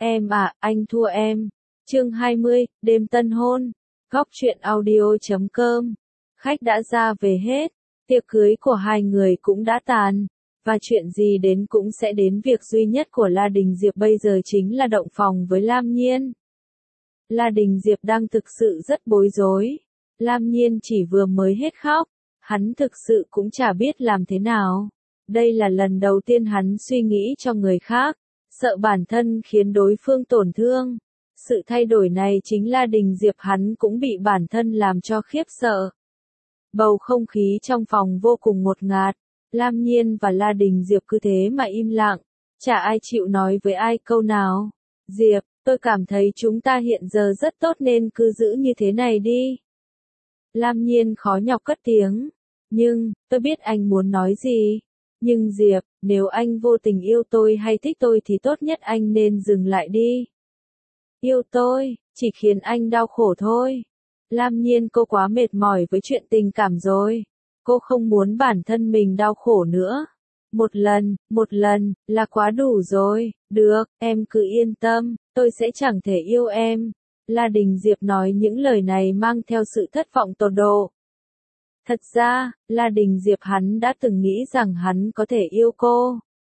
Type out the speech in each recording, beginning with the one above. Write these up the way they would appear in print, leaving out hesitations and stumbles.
Em à, anh thua em. Chương 20, đêm tân hôn. Góc truyện audio.com. Khách đã ra về hết, tiệc cưới của hai người cũng đã tàn, và chuyện gì đến cũng sẽ đến, việc duy nhất của La Đình Diệp bây giờ chính là động phòng với Lam Nhiên. La Đình Diệp đang thực sự rất bối rối. Lam Nhiên chỉ vừa mới hết khóc, hắn thực sự cũng chả biết làm thế nào. Đây là lần đầu tiên hắn suy nghĩ cho người khác, sợ bản thân khiến đối phương tổn thương. Sự thay đổi này chính La Đình Diệp, hắn cũng bị bản thân làm cho khiếp sợ. Bầu không khí trong phòng vô cùng ngột ngạt, Lam Nhiên và La Đình Diệp cứ thế mà im lặng, chả ai chịu nói với ai câu nào. Diệp, tôi cảm thấy chúng ta hiện giờ rất tốt nên cứ giữ như thế này đi. Lam Nhiên khó nhọc cất tiếng. Nhưng, tôi biết anh muốn nói gì. Nhưng Diệp, nếu anh vô tình yêu tôi hay thích tôi thì tốt nhất anh nên dừng lại đi. Yêu tôi, chỉ khiến anh đau khổ thôi. Lam Nhiên, cô quá mệt mỏi với chuyện tình cảm rồi. Cô không muốn bản thân mình đau khổ nữa. Một lần, là quá đủ rồi. Được, em cứ yên tâm, tôi sẽ chẳng thể yêu em. La Đình Diệp nói những lời này mang theo sự thất vọng tột độ. Thật ra, La Đình Diệp hắn đã từng nghĩ rằng hắn có thể yêu cô.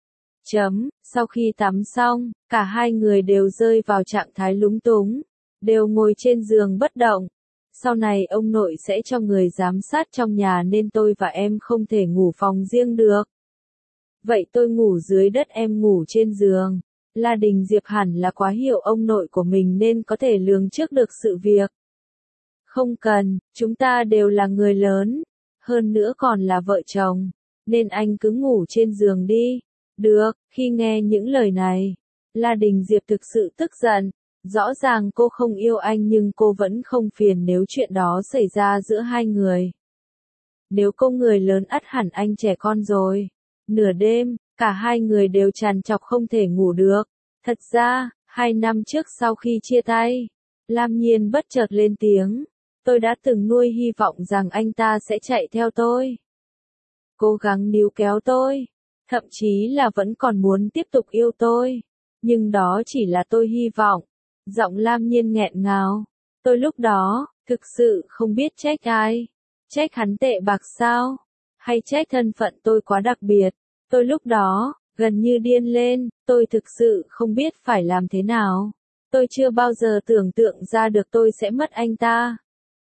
Sau khi tắm xong, cả hai người đều rơi vào trạng thái lúng túng, đều ngồi trên giường bất động. Sau này ông nội sẽ cho người giám sát trong nhà nên tôi và em không thể ngủ phòng riêng được. Vậy tôi ngủ dưới đất, em ngủ trên giường. La Đình Diệp hẳn là quá hiểu ông nội của mình nên có thể lường trước được sự việc. Không cần, chúng ta đều là người lớn, hơn nữa còn là vợ chồng, nên anh cứ ngủ trên giường đi. Được, khi nghe những lời này, La Đình Diệp thực sự tức giận. Rõ ràng cô không yêu anh nhưng cô vẫn không phiền nếu chuyện đó xảy ra giữa hai người. Nếu cô người lớn ắt hẳn anh trẻ con rồi. Nửa đêm, cả hai người đều trằn trọc không thể ngủ được. Thật ra, 2 năm trước sau khi chia tay, Lam Nhiên bất chợt lên tiếng. Tôi đã từng nuôi hy vọng rằng anh ta sẽ chạy theo tôi, cố gắng níu kéo tôi, thậm chí là vẫn còn muốn tiếp tục yêu tôi. Nhưng đó chỉ là tôi hy vọng. Giọng Lam Nhiên nghẹn ngào. Tôi lúc đó, thực sự không biết trách ai. Trách hắn tệ bạc sao? Hay trách thân phận tôi quá đặc biệt? Tôi lúc đó, gần như điên lên, tôi thực sự không biết phải làm thế nào. Tôi chưa bao giờ tưởng tượng ra được tôi sẽ mất anh ta.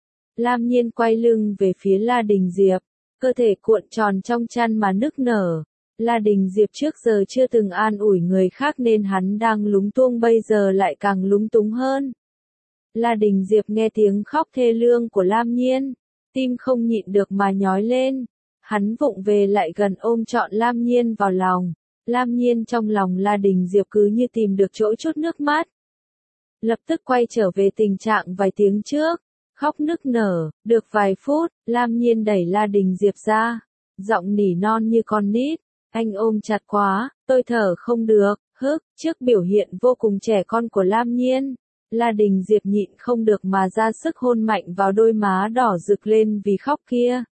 Lam Nhiên quay lưng về phía La Đình Diệp, cơ thể cuộn tròn trong chăn mà nức nở. La Đình Diệp trước giờ chưa từng an ủi người khác nên hắn đang lúng túng, bây giờ lại càng lúng túng hơn. La Đình Diệp nghe tiếng khóc thê lương của Lam Nhiên, tim không nhịn được mà nhói lên. Hắn vụng về lại gần ôm trọn Lam Nhiên vào lòng. Lam Nhiên trong lòng La Đình Diệp cứ như tìm được chỗ trút nước mắt. Lập tức quay trở về tình trạng vài tiếng trước, khóc nức nở. Được vài phút, Lam Nhiên đẩy La Đình Diệp ra, giọng nỉ non như con nít. Anh ôm chặt quá, tôi thở không được. Trước biểu hiện vô cùng trẻ con của Lam Nhiên, La Đình Diệp nhịn không được mà ra sức hôn mạnh vào đôi má đỏ rực lên vì khóc kia.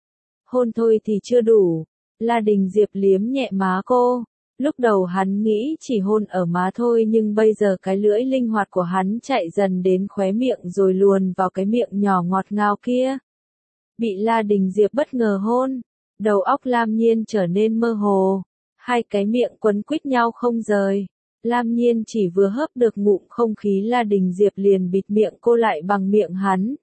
Hôn thôi thì chưa đủ. La Đình Diệp liếm nhẹ má cô. Lúc đầu hắn nghĩ chỉ hôn ở má thôi nhưng bây giờ cái lưỡi linh hoạt của hắn chạy dần đến khóe miệng rồi luồn vào cái miệng nhỏ ngọt ngào kia. Bị La Đình Diệp bất ngờ hôn, đầu óc Lam Nhiên trở nên mơ hồ. Hai cái miệng quấn quýt nhau không rời. Lam Nhiên chỉ vừa hớp được ngụm không khí La Đình Diệp liền bịt miệng cô lại bằng miệng hắn.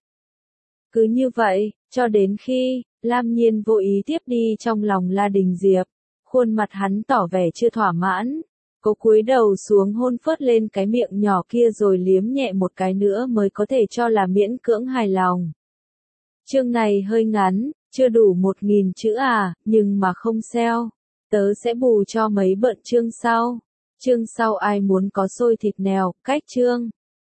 Cứ như vậy, cho đến khi Lam Nhiên vô ý tiếp đi trong lòng La Đình Diệp, khuôn mặt hắn tỏ vẻ chưa thỏa mãn. Cô cúi đầu xuống hôn phớt lên cái miệng nhỏ kia rồi liếm nhẹ một cái nữa mới có thể cho là miễn cưỡng hài lòng. Chương này hơi ngắn, chưa đủ 1000 chữ à, nhưng mà không sao. Tớ sẽ bù cho mấy bận chương sau. Chương sau ai muốn có xôi thịt nèo, cách chương.